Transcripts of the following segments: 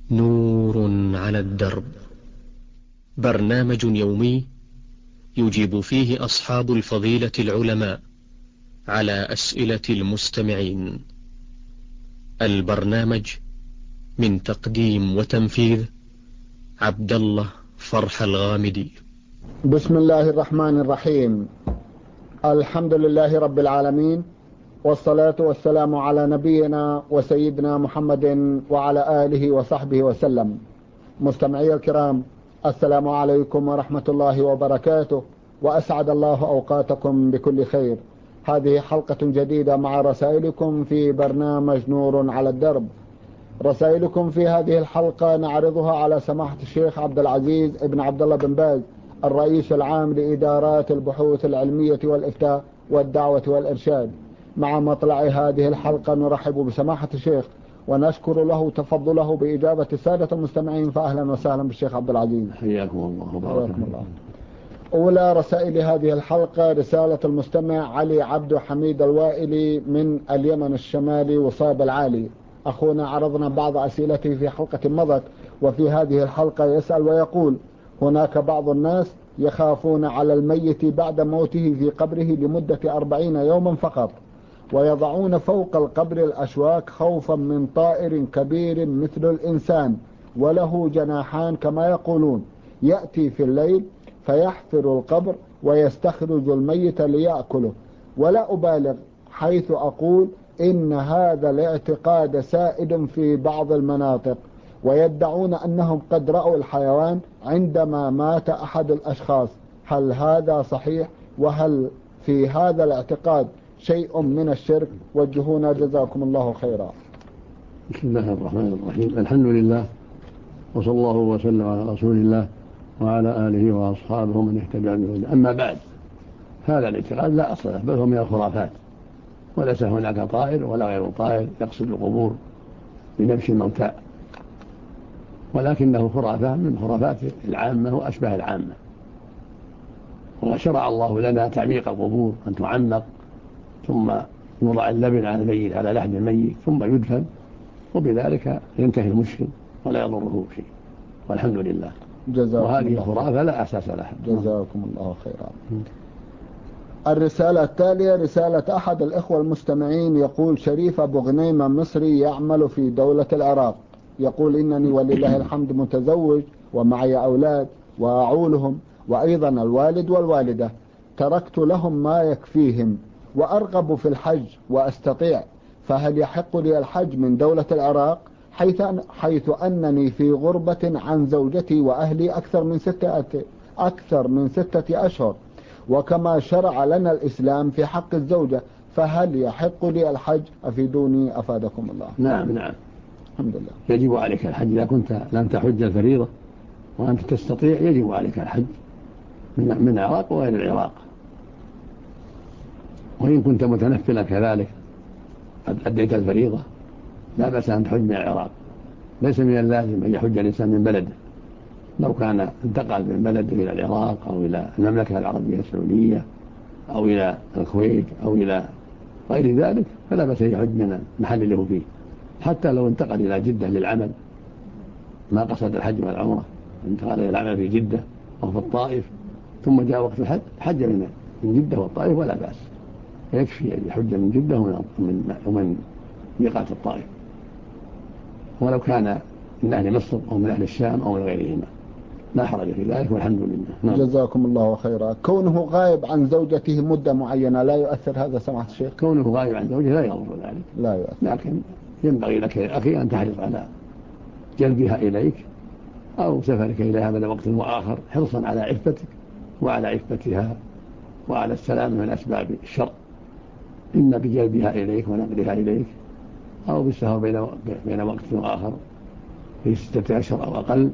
نور على الدرب، برنامج يومي يجيب فيه أصحاب الفضيلة العلماء على أسئلة المستمعين. البرنامج من تقديم وتنفيذ عبد الله فرح الغامدي. بسم الله الرحمن الرحيم. الحمد لله رب العالمين، والصلاة والسلام على نبينا وسيدنا محمد وعلى آله وصحبه وسلم. مستمعي الكرام، السلام عليكم ورحمة الله وبركاته، وأسعد الله أوقاتكم بكل خير. هذه حلقة جديدة مع رسائلكم في برنامج نور على الدرب. رسائلكم في هذه الحلقة نعرضها على سماحة الشيخ عبد العزيز ابن عبد الله بن باز، الرئيس العام لإدارات البحوث العلمية والإفتاء والدعوة والإرشاد. مع مطلع هذه الحلقة نرحب بسماحة الشيخ ونشكر له تفضله بإجابة السادة المستمعين، فأهلا وسهلا بالشيخ عبد العزيز. حياكم الله وبارك الله. أولى رسائل هذه الحلقة رسالة المستمع علي عبد حميد الوائلي من اليمن الشمالي وصاب العالي. أخونا عرضنا بعض أسئلته في حلقة مضت، وفي هذه الحلقة يسأل ويقول: هناك بعض الناس يخافون على الميت بعد موته في قبره لمدة 40 يوما فقط، ويضعون فوق القبر الأشواك خوفا من طائر كبير مثل الإنسان وله جناحان كما يقولون، يأتي في الليل فيحفر القبر ويستخرج الميت ليأكله. ولا أبالغ حيث أقول إن هذا الاعتقاد سائد في بعض المناطق، ويدعون أنهم قد رأوا الحيوان عندما مات أحد الأشخاص. هل هذا صحيح؟ وهل في هذا الاعتقاد شيء من الشرك؟ وجهونا جزاكم الله خيرا. بسم الله الرحمن الرحيم. الحمد لله، وصلى الله وسلم على رسول الله وعلى آله وأصحابه من اهتدى بهداه. أما بعد، هذا الاعتقاد لا أصل له، بل هو من الخرافات، وليس هناك طائر ولا غير طائر يقصد القبور بنبش الموتى، ولكنه خرافة من خرافات العامة وأشباه العامة. وشرع الله لنا تعميق القبور، أن تعمق ثم يوضع اللبن على الميت على لحد الميت ثم يدفن، وبذلك ينتهي المشكل ولا يضره شيء، والحمد لله. وهذه خرافة لا أساس لها. جزاكم الله خيرا. الرسالة التالية رسالة أحد الإخوة المستمعين، يقول: شريف أبو غنيمة مصري يعمل في دولة العراق. يقول: إنني ولله الحمد متزوج ومعي أولاد وأعولهم، وأيضا الوالد والوالدة. تركت لهم ما يكفيهم وأرغب في الحج وأستطيع، فهل يحق لي الحج من دولة العراق حيث أنني في غربة عن زوجتي وأهلي أكثر من 6 أشهر، وكما شرع لنا الإسلام في حق الزوجة، فهل يحق لي الحج؟ أفيدوني أفادكم الله. نعم، الحمد لله. يجب عليك الحج إذا كنت لم تحج الفريضة وأنت تستطيع، يجب عليك الحج من العراق وغير العراق. وإن كنت متنفلا كذلك قد أديت الفريضة، لا بأس أن تحج من العراق. ليس من اللازم أن يحج الإنسان من بلده. لو كان انتقل من بلده إلى العراق أو إلى المملكة العربية السعودية أو إلى الكويت أو إلى غير ذلك، فلا بأس يحج من المحل اللي هو فيه. حتى لو انتقل إلى جدة للعمل، ما قصد الحج والعمرة، انتقل إلى العمل في جدة أو في الطائف ثم جاء وقت الحج، حج من جدة والطائف ولا بأس، فيكفي أن يحج من جدة ومن ميقات الطائف، ولو كان من أهل مصر أو من أهل الشام أو من غيرهما، لا حرج في ذلك، والحمد لله. جزاكم الله خيرا. كونه غائب عن زوجته مدة معينة لا يؤثر هذا سماحة الشيخ؟ كونه غائب عن زوجته لا يضر ذلك، لا يؤثر. لكن ينبغي لك يا أخي أن تحرص على جلبها إليك أو سفرك إليها من وقت وآخر، حرصا على عفتك وعلى عفتها وعلى السلام من أسباب الشر، إما بجلبها إليك ونقلها إليك أو بالسفر بين وقت وآخر في 6 أشهر أو أقل،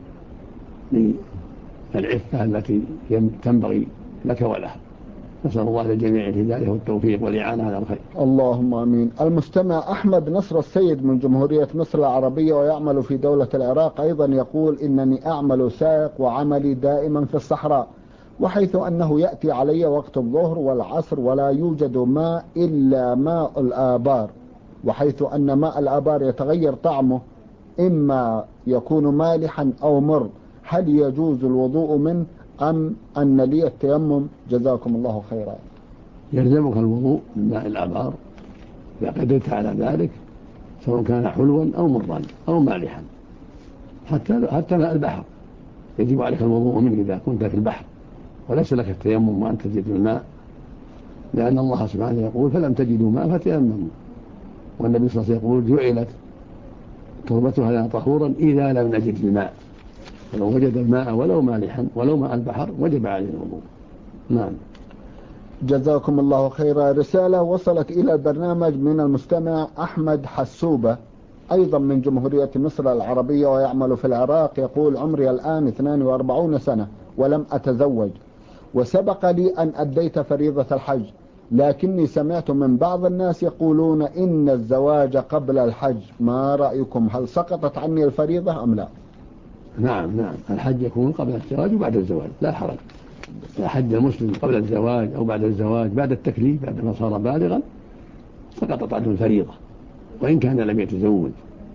للعفة التي تنبغي لك ولها. نسأل الله للجميع الهداية والتوفيق والإعانة على الخير. اللهم آمين. المستمع أحمد نصر السيد من جمهورية مصر العربية ويعمل في دولة العراق أيضا، يقول: إنني أعمل سائق وعملي دائما في الصحراء، وحيث أنه يأتي علي وقت الظهر والعصر ولا يوجد ماء إلا ماء الآبار، وحيث أن ماء الآبار يتغير طعمه إما يكون مالحا أو مر، هل يجوز الوضوء منه أم أن لي التيمم؟ جزاكم الله خيرا. يلزمك الوضوء من ماء الآبار إذا قدرت على ذلك، سواء كان حلوا أو مرا أو مالحا، حتى ماء البحر يجب عليك الوضوء منه إذا كنت في البحر، وليس لك التيمم وأنت تجد الماء، لأن الله سبحانه يقول فلم تجدوا ماء فتيمموا، والنبي صلى الله عليه وسلم يقول جعلت تربتها لنا طهورا إذا لم نجد الماء، ولو وجد الماء ولو مالحا ولو ماء البحر وجب عليه الوضوء. نعم. جزاكم الله خيرا. رسالة وصلت إلى البرنامج من المستمع أحمد حسوبة أيضا من جمهورية مصر العربية ويعمل في العراق، يقول عمري الآن 42 سنة ولم أتزوج، وسبق لي أن أديت فريضة الحج، لكني سمعت من بعض الناس يقولون إن الزواج قبل الحج، ما رأيكم؟ هل سقطت عني الفريضة أم لا؟ نعم، الحج يكون قبل الزواج وبعد الزواج، لا حرج. إذا حج المسلم قبل الزواج أو بعد الزواج بعد التكليف بعدما صار بالغا سقطت عنه الفريضة وإن كان لم يتزوج.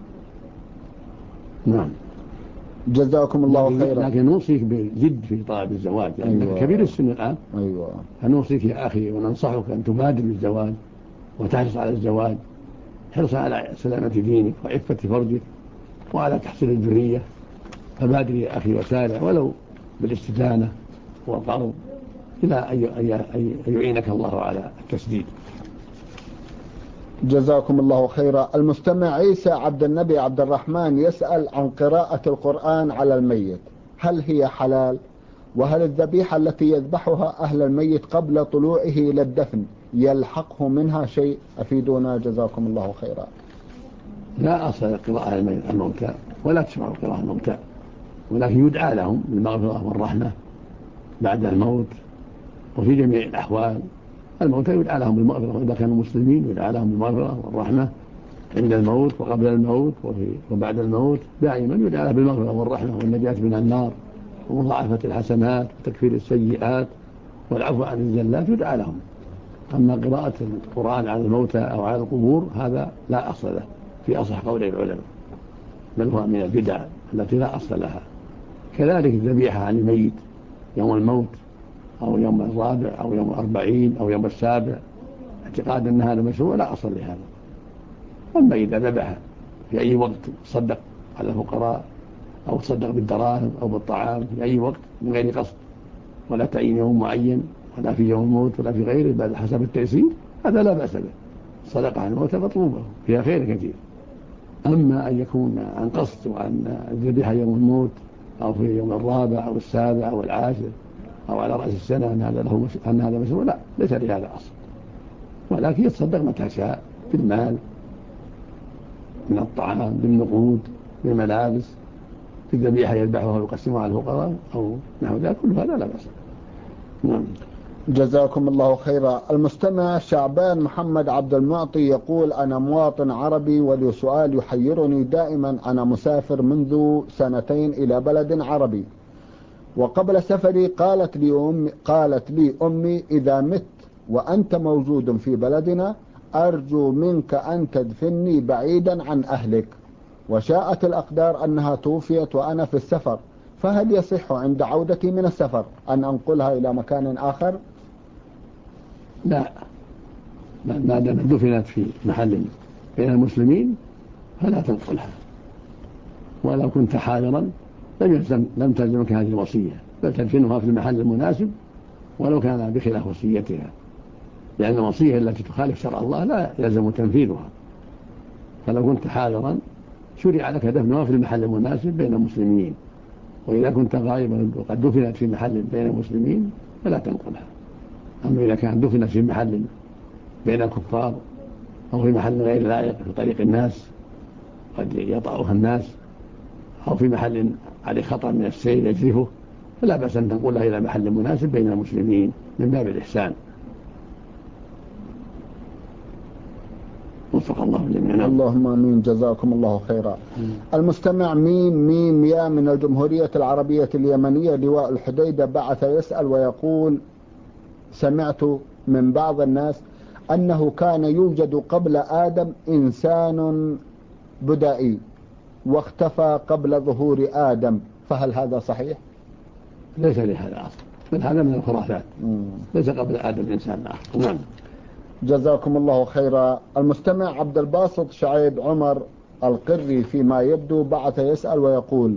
نعم. جزاكم الله خيرا. لكن نوصيك بالجد في طلب الزواج، لأنك يعني كبير السن الآن. فنوصيك يا أخي وننصحك أن تبادر بالزواج وتحرص على الزواج، حرص على سلامة دينك وعفة فرجك وعلى تحصيل الذرية، فبادر يا أخي وسارع ولو بالاستدانة والقرض إلى أن يعينك الله على التسديد. جزاكم الله خيرا. المستمع عيسى عبد النبي عبد الرحمن يسأل عن قراءة القرآن على الميت، هل هي حلال؟ وهل الذبيحة التي يذبحها أهل الميت قبل طلوعه إلى الدفن يلحقه منها شيء؟ أفيدونا جزاكم الله خيرا. لا أصل قراءة الموتى ولا تسمع قراءة الموتى، ولكن يدعى لهم بالمغفرة والرحمة بعد الموت وفي جميع الأحوال. الموتى يدعى لهم بالمغفرة، وإذا كانوا مسلمين يدعى لهم بالمغفرة والرحمة عند الموت وقبل الموت وبعد الموت، دائما يدعى لهم بالمغفرة والرحمة والنجاة من النار ومضاعفة الحسنات وتكفير السيئات والعفو عن الزلات، يدعى لهم. أما قراءة القرآن على الموتى أو على القبور هذا لا أصل له في أصح قول العلماء، بل هو من البدع التي لا أصل لها. كذلك الذبيحة عن الميت يوم الموت أو يوم الرابع أو يوم 40 أو يوم السابع، اعتقاد أن هذا مشروع، لا أصل لهذا. أما إذا ذبح في أي وقت تصدق على الفقراء أو تصدق بالدراهم أو بالطعام في أي وقت من غير قصد ولا تعيين يوم معين ولا في يوم الموت ولا في غيره بل حسب التيسير، هذا لا بأس به. الصدقة عن الموت مطلوبة فيها خير كثير. أما أن يكون عن قصد وأن الذبيحة يوم الموت أو في يوم الرابع أو السابع أو العاشر أو على رأس السنة أن هذا مشروع، لا، ليس لهذا أصل، ولكن يتصدق متى شاء بالمال، من الطعام، بالنقود، بالملابس، في الذبيحة يذبحها ويقسمها على الفقراء أو نحو ذلك، كل هذا لا بأس. نعم. جزاكم الله خيرا. المستمع شعبان محمد عبد المعطي يقول أنا مواطن عربي ولي سؤال يحيرني دائما، أنا مسافر منذ 2 إلى بلد عربي، وقبل سفري قالت لي أمي إذا مت وأنت موجود في بلدنا أرجو منك أن تدفني بعيدا عن أهلك، وشاءت الأقدار أنها توفيت وأنا في السفر، فهل يصح عند عودتي من السفر أن أنقلها إلى مكان آخر؟ لا، ما دام دفنت في محل بين المسلمين فلا تنقلها، ولو كنت حاضرا لم تلزمك هذه الوصية، بل تدفنها في المحل المناسب ولو كان بخلاف وصيتها، لأن الوصية التي تخالف شرع الله لا يلزم تنفيذها. فلو كنت حاضرا شرع لك دفنها في المحل المناسب بين المسلمين، وإذا كنت غائبا وقد دفنت في محل بين المسلمين فلا تنقلها. أما إذا كان دفنت في محل بين الكفار أو في محل غير لائق في طريق الناس قد يطأها الناس أو في محل عليه خطر من السيل يجرفه، فلا بأس أن تنقلها إلى محل مناسب بين المسلمين من باب الإحسان. وفق الله جميعا. اللهم آمين. جزاكم الله خيرا. المستمع ميم يا من الجمهورية العربية اليمنية لواء الحديدة بعث يسأل ويقول سمعت من بعض الناس أنه كان يوجد قبل آدم إنسان بدائي واختفى قبل ظهور آدم، فهل هذا صحيح؟ ليس لهذا أصل، بل هذا من الخرافات. ليس قبل آدم إنسان آخر. نعم. جزاكم الله خيرا. المستمع عبد الباسط شعيب عمر القري فيما يبدو بعث يسأل ويقول: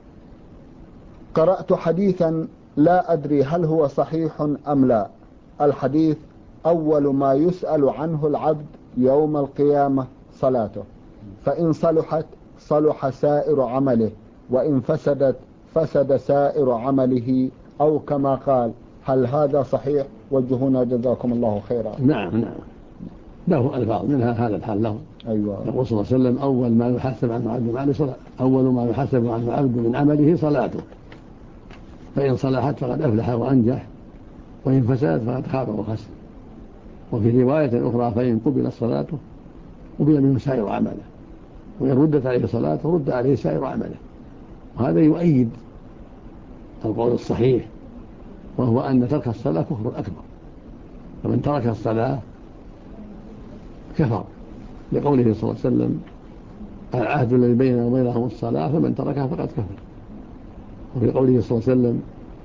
قرأت حديثا لا أدري هل هو صحيح أم لا. الحديث: أول ما يسأل عنه العبد يوم القيامة صلاته، فإن صلحت صلح سائر عمله، وإن فسدت فسد سائر عمله، أو كما قال. هل هذا صحيح؟ وجهونا جزاكم الله خيرا. نعم نعم، له ألفاظ منها هذا الحال له. أيوة. يقول صلى الله عليه وسلم: أول ما يحاسب عنه عبد صلاة، أول ما يحاسب عنه عبد من عمله صلاته، فإن صلحت فقد أفلح وأنجح، وإن فسدت فقد خاب وخسر. وفي رواية أخرى: فإن قبل صلاته قبل منه سائر عمله، وإن ردت عليه صلاته رد عليه سائر عمله. وهذا يؤيد القول الصحيح، وهو أن ترك الصلاة كفر أكبر، فمن ترك الصلاة كفر، لقوله صلى الله عليه وسلم: العهد الذي بيننا وبينهم الصلاة، فمن تركها فقد كفر. وفي قوله صلى الله عليه وسلم: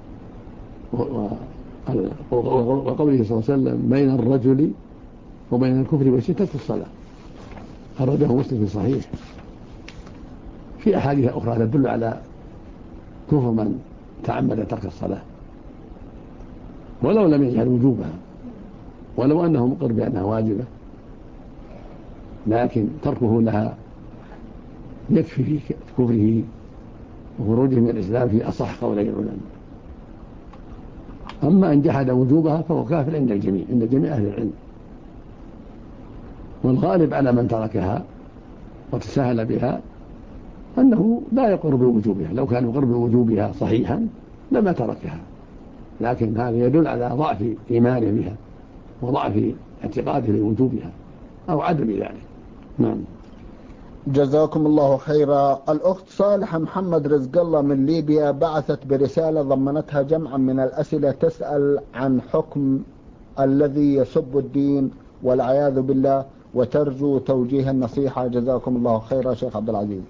وقوله صلى الله عليه وسلم: بين الرجل وبين الكفر والشرك الصلاة، خرجه مسلم في صحيح. في أحاديث أخرى تدل على كفر من تعمد ترك الصلاة ولو لم يجهل وجوبها، ولو أنه مقر بأنها واجبة، لكن تركه لها يكفي في كفره وخروجه من الإسلام في أصح قولي العلماء. أما أن جحد وجوبها فهو كافر عند الجميع، عند جميع أهل العلم. والغالب على من تركها وتساهل بها أنه لا يقر بوجوبها، لو كان يقر بوجوبها صحيحا لما تركها، لكن هذا يدل على ضعف إيمانه بها وضعف اعتقاده لوجوبها أو عدم ذلك. نعم. جزاكم الله خيرا. الأخت صالحة محمد رزق الله من ليبيا بعثت برسالة ضمنتها جمعا من الأسئلة، تسأل عن حكم الذي يسب الدين والعياذ بالله، وترجو توجيه النصيحة. جزاكم الله خيرا شيخ عبد العزيز.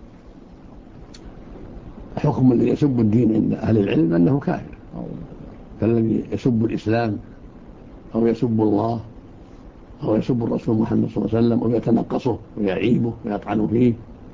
حكم الذي يسب الدين عند أهل العلم أنه كافر، فالذي يسب الإسلام أو يسب الله أو يسب الرسول محمد صلى الله عليه وسلم أو يتنقصه ويعيبه ويطعن فيه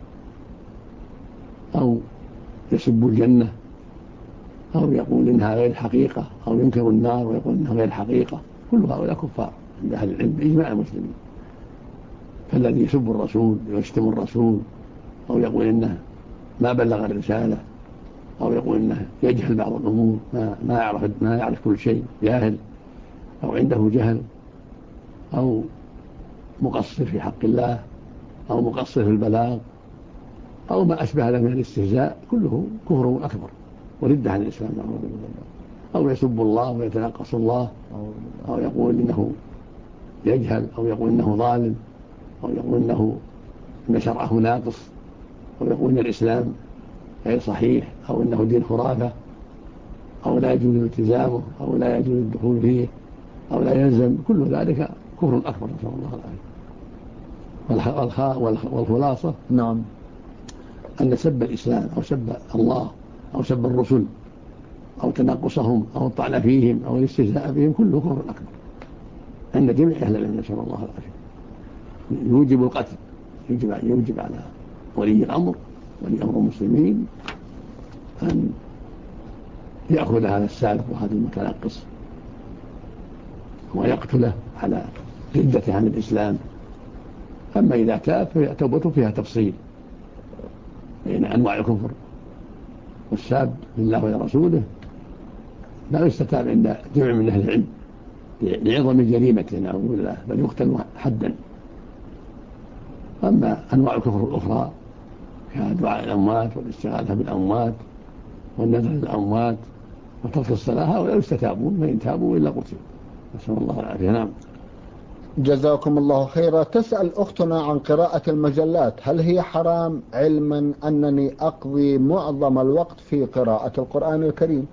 أو يسب الجنة أو يقول إنها غير حقيقة أو ينكر النار ويقول إنها غير حقيقة، كل هؤلاء كفار عند أهل العلم بإجماع المسلمين. فالذي يسب الرسول ويشتم الرسول أو يقول إنه ما بلغ الرسالة أو يقول إنه يجهل بعض الأمور، ما يعرف كل شيء، جاهل أو عنده جهل أو مقصر في حق الله أو مقصر في البلاغ أو ما أشبه ذلك من الاستهزاء، كله كفر أكبر وردة عن الإسلام. أو يسب الله ويتنقص الله أو يقول إنه يجهل أو يقول إنه ظالم أو يقول إنه إن شرعه ناقص أو يقول إن الإسلام غير صحيح أو إنه دين خرافة أو لا يجوز الالتزامه أو لا يجوز الدخول فيه أو لا يلزم، كل ذلك كفر أكبر نسأل الله العافية. والخلاصة نعم أن سب الإسلام أو سب الله أو سب الرسل أو تنقصهم أو الطعن فيهم أو الاستهزاء بهم كله كفر أكبر عند جميع أهل العلم نسأل الله العافية. يوجب القتل، يوجب على ولي الأمر المسلمين أن يأخذ هذا السالف وهذا المتنقص ويقتله على ردته عن الإسلام. أما إذا تاب فتوبته فيها تفصيل بين أنواع الكفر، والساب لله ولرسوله لا يستتاب عند جمع من أهل العلم لعظم جريمته نعوذ بالله، بل يقتل حدا. أما أنواع الكفر الأخرى كدعاء الأموات والاستغاثة بالأموات والنذر للأموات وترك الصلاة هؤلاء يستتابون، فإن تابوا إلا قتلوا نسأل الله العافية. نعم. جزاكم الله خيرا. تسأل أختنا عن قراءة المجلات، هل هي حرام علما أنني أقضي معظم الوقت في قراءة القرآن الكريم؟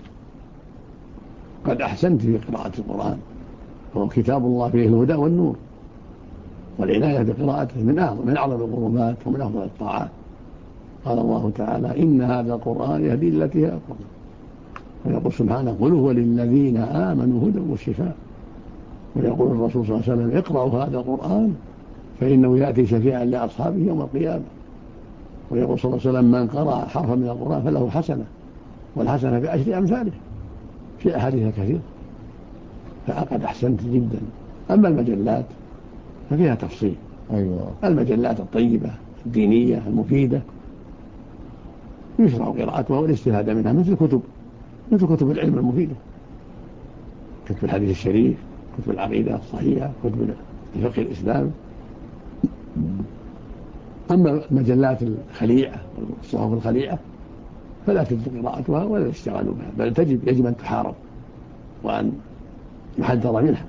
قد أحسنت في قراءة القرآن، وهو كتاب الله فيه الهدى والنور، والعناية بقراءته من أعظم القربات ومن أفضل الطاعات، قال الله تعالى إن هذا القرآن يهدي التي هي أقوم. ويقول سبحانه قل هو للذين آمنوا هدى وشفاء. ويقول الرسول صلى الله عليه وسلم اقرأوا هذا القرآن فإنه يأتي شفيعا لأصحابه يوم القيامة. ويقول صلى الله عليه وسلم من قرأ حرفا من القرآن فله حسنة والحسنة بعشر أمثاله، في أحاديث كثيرة. فأقد أحسنت جدا. أما المجلات ففيها تفصيل. أيوة. المجلات الطيبة الدينية المفيدة يشرع قراءتها والاستفادة منها مثل كتب العلم المفيدة، كتب الحديث الشريف، كتب العقيدة الصحيحة، كتب الفقه الإسلام. أما المجلات الخليعة والصحف الخليعة فلا تجب قراءتها ولا الاشتغال بها، بل يجب أن تحارب وأن يحذر منها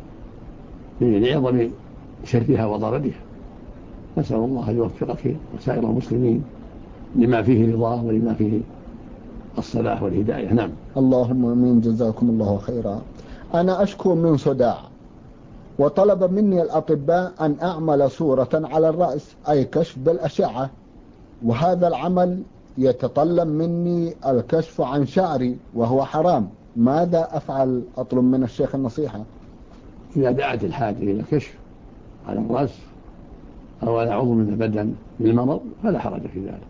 لعظم شرها وضررها. نسأل الله أن يوفقك وسائر المسلمين لما فيه رضاه ولما فيه الصلاح والهداية. نعم. اللهم امين. جزاكم الله خيرا. أنا أشكو من صداع، وطلب مني الأطباء أن أعمل صورة على الرأس، أي كشف بالأشعة، وهذا العمل يتطلب مني الكشف عن شعري وهو حرام. ماذا أفعل؟ أطلب من الشيخ النصيحة. إذا دعت الحاجة إلى كشف على الرأس أو على عضو من البدن بالمرض فلا حرج في ذلك.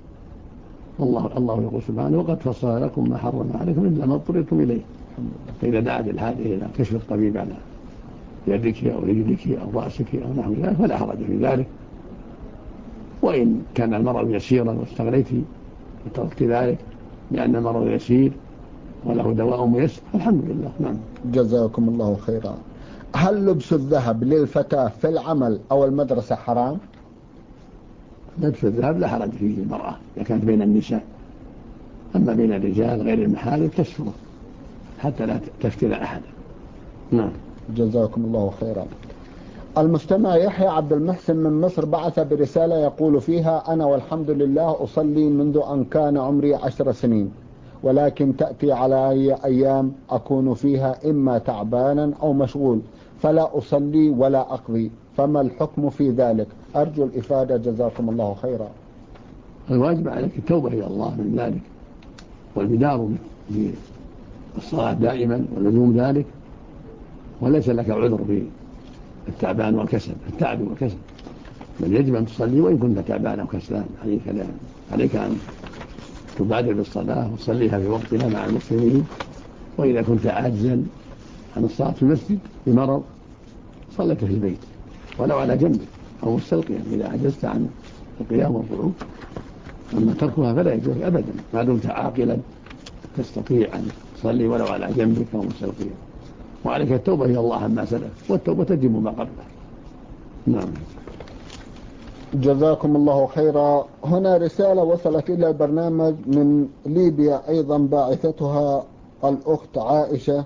الله يقول سبحانه وقد فصل لكم ما حرم عليكم إلا ما اضطررتم إليه. فإذا دعت الحاجة إلى كشف الطبيب على يدك أو رجلك أو رأسك أو نحو ذلك فلا حرج في ذلك. وإن كان المرض يسيرا واستغنيت وتركت ذلك لأن المرض يسير وله دواء ميسر الحمد لله. نعم. جزاكم الله خيرا. هل لبس الذهب للفتاة في العمل أو المدرسة حرام؟ لبس الذهب لا حرج فيه للمرأة إذا كانت بين النساء، أما بين الرجال غير المحارم تستره حتى لا تفتن أحدا. نعم. جزاكم الله خيرا. المستمع يحيى عبد المحسن من مصر بعث برسالة يقول فيها: أنا والحمد لله أصلي منذ أن كان عمري 10 سنين، ولكن تأتي علي أيام أكون فيها إما تعبانا أو مشغول فلا أصلي ولا أقضي، فما الحكم في ذلك؟ أرجو الإفادة جزاكم الله خيرا. الواجب عليك التوبة إلى الله من ذلك والبدار بالصلاة دائما ولزوم ذلك، وليس لك عذر في التعبان والكسل، التعب والكسل، بل يجب أن تصلي وإن كنت تعبان أو كسلان. عليك أن تبادر بالصلاة وتصليها في وقتها مع المسلمين. وإذا كنت عاجزا عن الصلاة في المسجد بمرض صليت في البيت ولو على جنبك أو مستلقيا إذا عجزت عن القيام والقعود. أما تركها فلا يجوز أبدا ما دمت عاقلا تستطيع أن تصلي ولو على جنبك أو مستلقيا. وعليك التوبة إلى الله عما سلف، والتوبة تجب ما قبله. نعم. جزاكم الله خيرا. هنا رسالة وصلت إلى البرنامج من ليبيا أيضا، باعثتها الأخت عائشة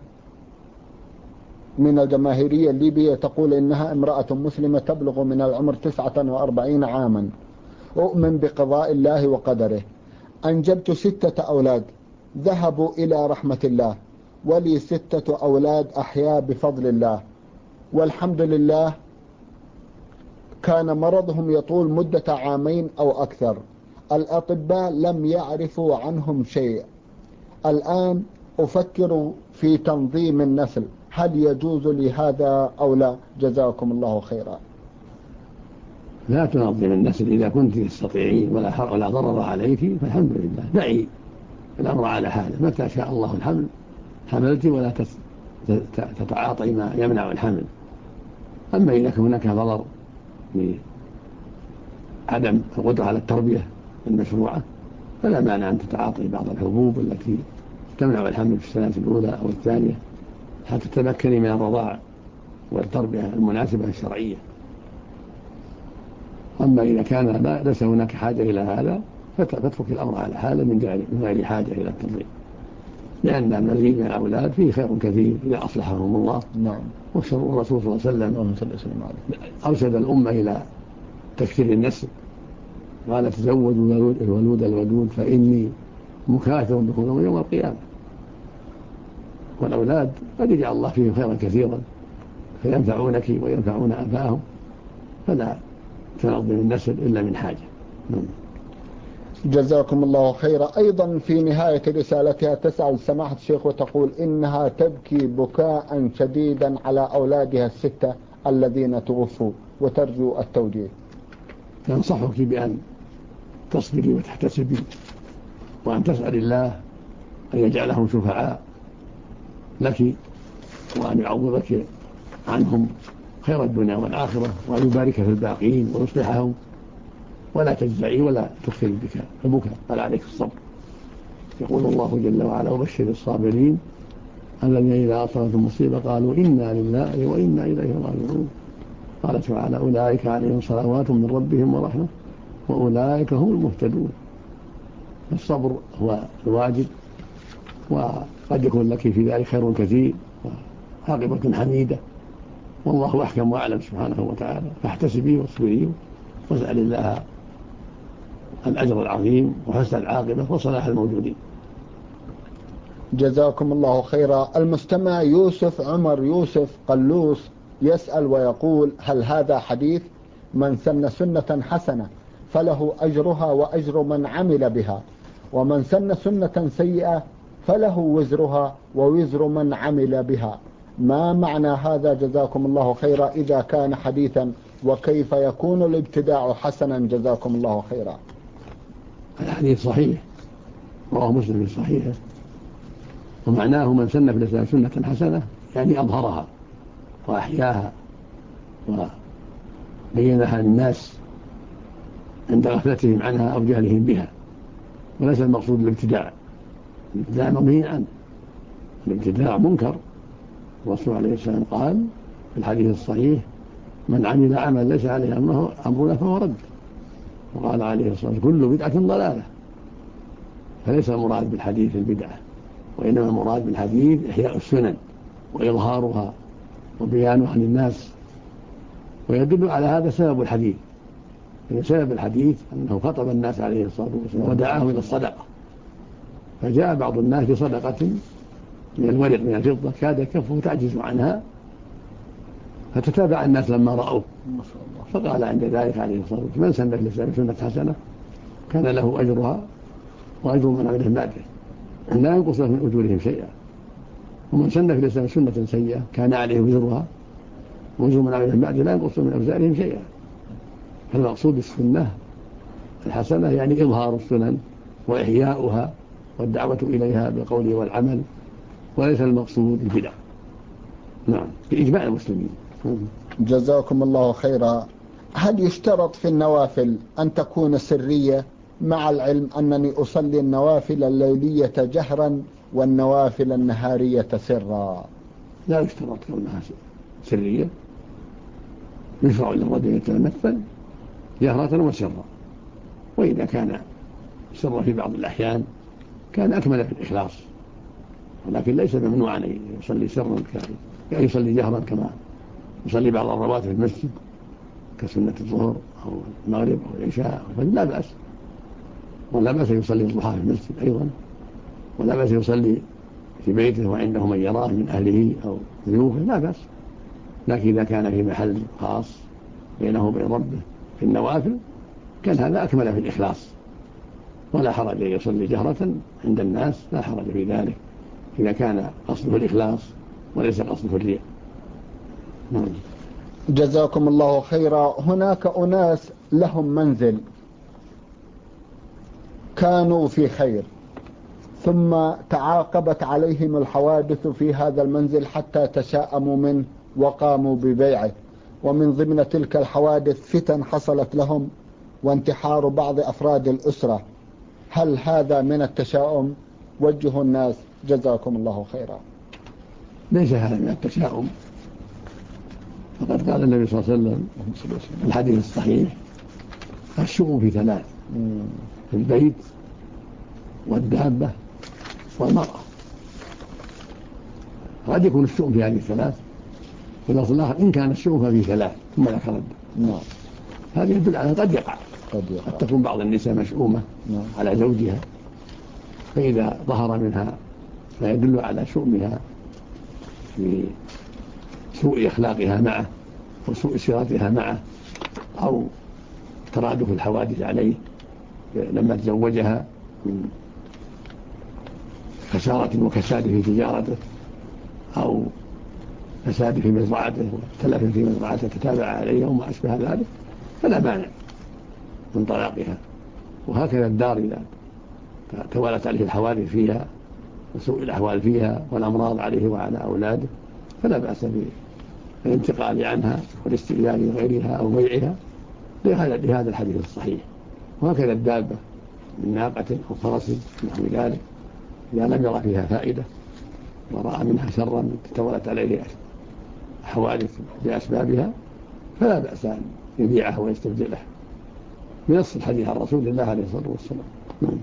من الجماهيرية الليبية، تقول إنها امرأة مسلمة تبلغ من العمر 49 عاما، أؤمن بقضاء الله وقدره، أنجبت 6 أولاد ذهبوا إلى رحمة الله، ولي 6 أولاد أحياء بفضل الله، والحمد لله. كان مرضهم يطول مدة 2 عام أو أكثر، الأطباء لم يعرفوا عنهم شيء. الآن أفكر في تنظيم النسل، هل يجوز لي هذا أو لا؟ جزاكم الله خيرا. لا تنظم النسل إذا كنت تستطيعين ولا ضرر عليك فالحمد لله، دعي الأمر على حاله، متى شاء الله الحمل حملت ولا تتعاطي ما يمنع الحمل. أما إذا كان هناك ضرر بعدم القدرة على التربية المشروعة فلا مانع أن تتعاطي بعض الحبوب التي تمنع الحمل في السنة الأولى أو الثانية حتى تتمكني من الرضاع والتربية المناسبة الشرعية. أما إذا كان ليس هناك حاجة إلى هذا فتترك الأمر على حاله من غير حاجة إلى التنظيم، لأن المزيد من الأولاد فيه خير كثير إذا أصلحهم الله. نعم. والرسول صلى الله عليه وسلم أرشد الأمة إلى تكثير النسل، قال تزوجوا الودود فإني مكاثر بكم يوم القيامة. والأولاد قد يجعل الله فيهم خيرا كثيرا فينفعونك وينفعون أباهم، فلا تنظم النسل إلا من حاجة. جزاكم الله خيرا. أيضا في نهاية رسالتها تسأل سماحة الشيخ وتقول إنها تبكي بكاء شديدا على أولادها الستة الذين توفوا وترجو التوجيه. أنصحك بأن تصبري وتحتسبي وأن تسأل الله أن يجعلهم شفعاء لك وأن يعوضك عنهم خير الدنيا والآخرة وأن يبارك في الباقين ويصلحهم، ولا تجزعي ولا تكثري البكاء، فالبكاء قال عليك الصبر. يقول الله جل وعلا: وبشر الصابرين الذين إذا أصابتهم مصيبة قالوا إنا لله وإنا إليه راجعون. قال تعالى: أولئك عليهم صلوات من ربهم ورحمة وأولئك هم المهتدون. الصبر هو الواجب، وقد يكون لك في ذلك خير كثير وعاقبة حميدة، والله أحكم وأعلم سبحانه وتعالى. فاحتسبي واصبري واسأل الله الأجر العظيم وحسن العاقبة وصلاح الموجودين. جزاكم الله خيرا. المستمع يوسف عمر يوسف قلوس يسأل ويقول: هل هذا حديث من سن سنة حسنة فله أجرها وأجر من عمل بها، ومن سن سنة سيئة فله وزرها ووزر من عمل بها؟ ما معنى هذا جزاكم الله خيرا إذا كان حديثا، وكيف يكون الابتداع حسنا جزاكم الله خيرا؟ الحديث صحيح، رواه مسلم في صحيحه، ومعناه من سن في الإسلام سنة حسنة يعني أظهرها وأحياها وبينها للناس عند غفلتهم عنها أو جهلهم بها، وليس المقصود الابتداع. الابتداع منهي عنه، الابتداع منكر. الرسول عليه السلام قال في الحديث الصحيح: من عمل عمل ليس عليه أمرنا فهو رد. وقال عليه الصلاة والسلام: كل بدعة ضلالة. فليس المراد بالحديث البدعة، وإنما المراد بالحديث إحياء السنن وإظهارها وبيانها للناس. ويدل على هذا سبب الحديث، إن سبب الحديث أنه خطب الناس عليه الصلاة والسلام ودعاهم إلى الصدقة، فجاء بعض الناس بصدقة من الورق من الفضة كاد كفه تعجز عنها، فتتابع الناس لما رأوه، فقال عند ذلك عليه الصلاة والسلام: من سن في الإسلام سنة حسنة كان له أجرها وأجر من عمله بعده لا ينقص من أجورهم شيئا، ومن سن في الإسلام سنة سيئة كان عليه وزرها ووزر من عمله بعده لا ينقص من أوزارهم شيئا. فالمقصود السنة الحسنة يعني إظهار السنن وإحياؤها والدعوة إليها بالقول والعمل، وليس المقصود البدع. نعم، بإجماع المسلمين. جزاكم الله خيرا. هل يشترط في النوافل أن تكون سرية، مع العلم أنني أصلي النوافل الليلية جهرا والنوافل النهارية سرا؟ لا يشترط كونها سرية، يشرع للرجل يتمثل جهرة وسرا، وإذا كان سرا في بعض الأحيان كان أكمل في الإخلاص، ولكن ليس ممنوعا أن يصلي سرا يعني يصلي جهرا كما يصلي بعض الرواتب في المسجد كسنة الظهر أو المغرب أو العشاء، فلا بأس. ولا بأس يصلي الضحى في المسجد أيضا، ولا بأس يصلي في بيته وعنده من يراه من أهله أو ضيوفه، لا بأس. لكن إذا كان في محل خاص بينه وبين ربه في النوافل كان هذا أكمل في الإخلاص، ولا حرج أن يصلي جهرة عند الناس، لا حرج في ذلك إذا كان قصده الإخلاص وليس قصده الرياء. جزاكم الله خيرا. هناك أناس لهم منزل كانوا في خير، ثم تعاقبت عليهم الحوادث في هذا المنزل حتى تشاءموا منه وقاموا ببيعه، ومن ضمن تلك الحوادث فتن حصلت لهم وانتحار بعض أفراد الأسرة. هل هذا من التشاؤم؟ وجهوا الناس جزاكم الله خيرا. ليس هذا من التشاؤم، فقد قال النبي صلى الله عليه وسلم في الحديث الصحيح: الشؤم في ثلاث: في البيت والدابة والمرأة. قد يكون الشؤم في هذه الثلاث، واللفظ الآخر: إن كان الشؤم ففي ثلاث، ثم ذكر هذا يدل على قد يقع. قد تكون بعض النساء مشؤومة على زوجها، فإذا ظهر منها ما يدل على شؤمها في سوء أخلاقها معه وسوء سيرتها معه أو ترادف الحوادث عليه لما تزوجها من خسارة وكساد في تجارته أو فساد في مزرعته وتلف في مزرعته تتابع عليه وما أشبه ذلك فلا مانع من طلاقها. وهكذا الدار إذا توالت عليه الحوادث فيها وسوء الأحوال فيها والأمراض عليه وعلى أولاده فلا بأس بالانتقال عنها والاستئجار لغيرها أو بيعها لهذا الحديث الصحيح. وهكذا الدابة من ناقة أو فرس نحو ذلك إذا لم يرى فيها فائدة ورأى منها شرا تتولت عليه حوادث بأسبابها فلا بأس أن يبيعها ويستبدلها بنص الحديث عن رسول الله عليه الصلاة والسلام.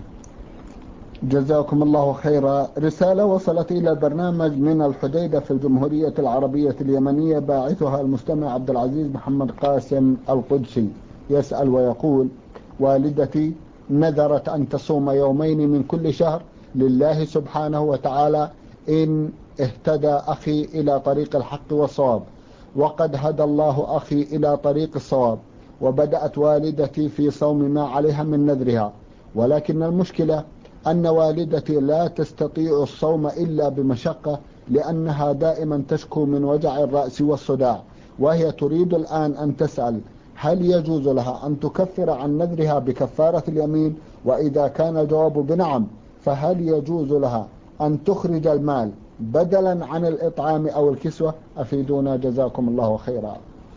جزاكم الله خيرا. رسالة وصلت إلى البرنامج من الحديدة في الجمهورية العربية اليمنية، باعثها المستمع عبد العزيز محمد قاسم القدسي، يسأل ويقول: والدتي نذرت أن تصوم يومين من كل شهر لله سبحانه وتعالى إن اهتدى أخي إلى طريق الحق والصواب، وقد هدى الله أخي إلى طريق الصواب، وبدأت والدتي في صوم ما عليها من نذرها، ولكن المشكلة أن والدتي لا تستطيع الصوم إلا بمشقة لأنها دائما تشكو من وجع الرأس والصداع، وهي تريد الآن أن تسأل هل يجوز لها أن تكفر عن نذرها بكفارة اليمين؟ وإذا كان الجواب بنعم فهل يجوز لها أن تخرج المال بدلا عن الإطعام أو الكسوة؟ أفيدونا جزاكم الله خيرا.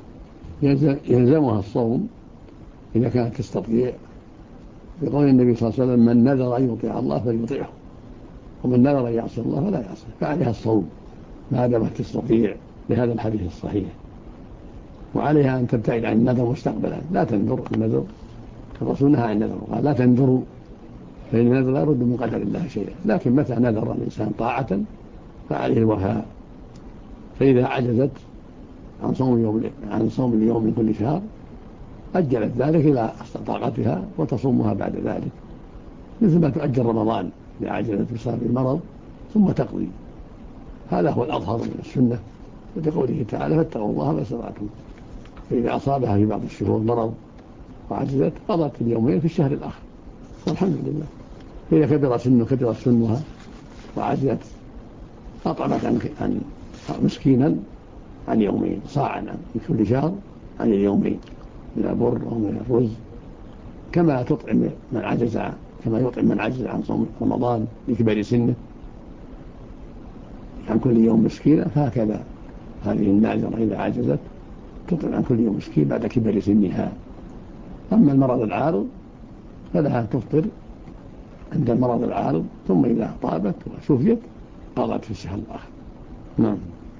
يلزمها الصوم إذا كانت تستطيع، بقول النبي صلى الله عليه وسلم: من نذر أن يطيع الله فليطيعه، ومن نذر أن يعصي الله فلا يعصي، فعليها الصوم ما دامت تستطيع بهذا الحديث الصحيح. وعليها أن تبتعد عن النذر مستقبلا، لا تنذر النذر، الرسول نهى عن النذر قال: لا تنذروا فإن النذر لا يرد من قدر الله شيئا. لكن متى نذر الإنسان طاعة فعليه الوفاء، فإذا عجزت عن صوم اليوم من كل شهر أجلت ذلك إلى طاقتها وتصومها بعد ذلك، مثل ما تؤجل رمضان إذا عجزت بسبب المرض ثم تقضي. هذا هو الأظهر من السنة، وبقوله تعالى: فاتقوا الله ما استطعتم. فإذا أصابها في بعض الشهور مرض وعجزت قضت اليومين في الشهر الآخر والحمد لله. فإذا كبر سنها وعجزت أطعمت عن مسكينا عن يومين، صاعا من كل شهر عن اليومين من البر أو من الرز، كما تطعم كما يطعم من عجز عن صوم رمضان لكبر سنه عن كل يوم مسكينة، فهكذا هذه الناذرة إذا عجزت تطعم عن كل يوم مسكين بعد كبر سنها. أما المرض العارض فلها تفطر عند المرض العارض، ثم إذا طابت وشفيت قضت في الشهر الآخر. نعم.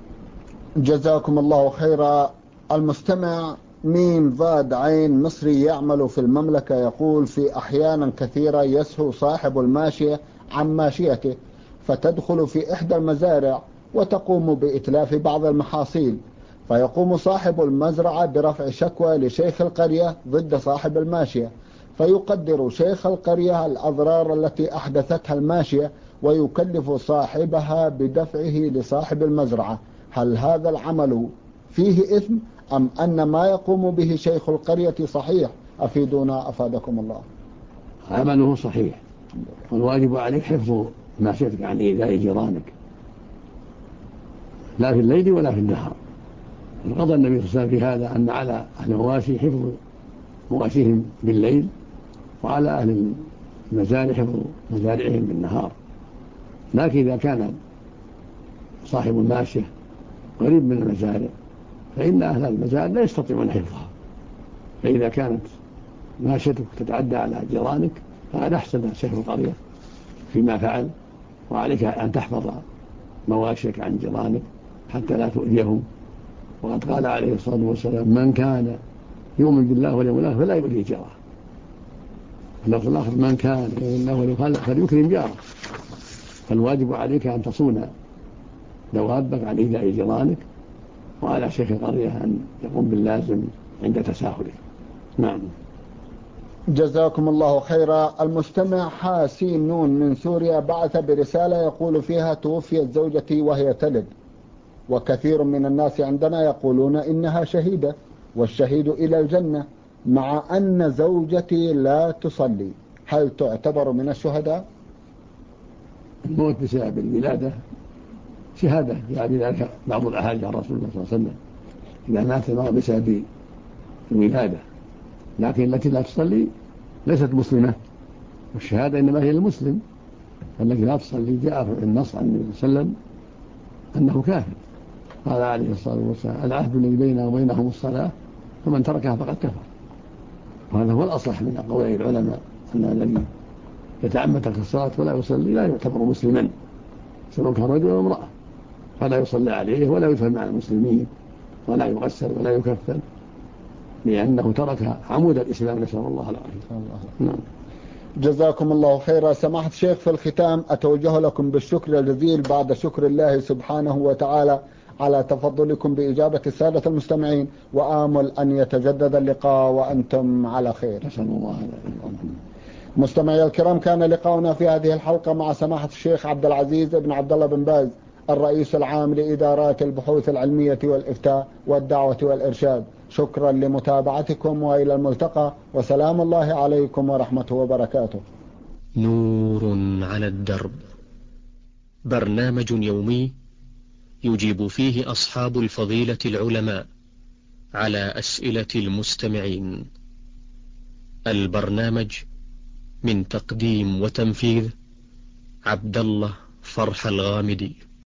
جزاكم الله خيرا. المستمع ميم ضاد عين مصري يعمل في المملكة يقول: في أحيانا كثيرة يسهو صاحب الماشية عن ماشيته فتدخل في إحدى المزارع وتقوم بإتلاف بعض المحاصيل، فيقوم صاحب المزرعة برفع شكوى لشيخ القرية ضد صاحب الماشية، فيقدر شيخ القرية الأضرار التي أحدثتها الماشية ويكلف صاحبها بدفعه لصاحب المزرعة. هل هذا العمل فيه إثم أم أن ما يقوم به شيخ القرية صحيح؟ أفيدونا أفادكم الله. عمله صحيح، والواجب عليك حفظ ماشيتك عن إيذاء جيرانك لا في الليل ولا في النهار. قضى النبي صلى الله عليه وسلم في هذا أن على أهل المواشي حفظ مواشيهم بالليل، وعلى أهل المزارع حفظ مزارعهم بالنهار. لكن إذا كان صاحب الماشية قريب من المزارع فإن أهل المزارع لا يستطيعون حفظها، فإذا كانت ماشيتك تتعدى على جيرانك فقد أحسن شيخ القرية فيما فعل، وعليك أن تحفظ مواشيك عن جيرانك حتى لا تؤذيهم. وقد قال عليه الصلاة والسلام: من كان يؤمن بالله واليوم الآخر فلا يؤذي جاره. اللفظ الآخر: من كان يؤمن بالله واليوم الآخر فليكرم جاره. فالواجب عليك أن تصون دوابك عن إيذاء جيرانك، وعلى شيخ القرية أن يقوم باللازم عند تساهلك. نعم. جزاكم الله خيرا. المستمع حاسين نون من سوريا بعث برسالة يقول فيها: توفيت زوجتي وهي تلد، وكثير من الناس عندنا يقولون إنها شهيدة والشهيد إلى الجنة، مع أن زوجتي لا تصلي هل تعتبر من الشهداء؟ الموت بسبب الولادة شهادة، يعني ذلك بعض الأحاديث عن رسول الله صلى الله عليه وسلم إذا مات المرء بسبب الولادة، لكن التي لا تصلي ليست مسلمة، والشهادة إنما هي للمسلم. التي لا تصلي جاء في النص عن النبي صلى الله عليه وسلم أنه كافر، قال عليه الصلاة والسلام العهد الذي بيننا وبينهم الصلاة فمن تركها فقد كفر. وهذا هو الأصح من أقوال العلماء، أن الذي يتعمد ترك الصلاة ولا يصلي لا يعتبر مسلما، سواء كان رجل أو امرأة، فلا يصلى عليه ولا يدفن مع المسلمين ولا يغسل ولا يكفن، لأنه ترك عمود الإسلام، نسأل الله العافية. نعم. جزاكم الله خيرا. سماحة الشيخ، في الختام أتوجه لكم بالشكر الجزيل بعد شكر الله سبحانه وتعالى على تفضلكم بإجابة السادة المستمعين، وآمل أن يتجدد اللقاء وأنتم على خير. نسأل الله. مستمعي الكرام، كان لقاؤنا في هذه الحلقة مع سماحة الشيخ عبد العزيز بن عبد الله بن باز، الرئيس العام لإدارات البحوث العلمية والإفتاء والدعوة والإرشاد. شكرا لمتابعتكم، وإلى الملتقى، وسلام الله عليكم ورحمته وبركاته. نور على الدرب، برنامج يومي يجيب فيه أصحاب الفضيلة العلماء على أسئلة المستمعين. البرنامج من تقديم وتنفيذ عبد الله فرح الغامدي.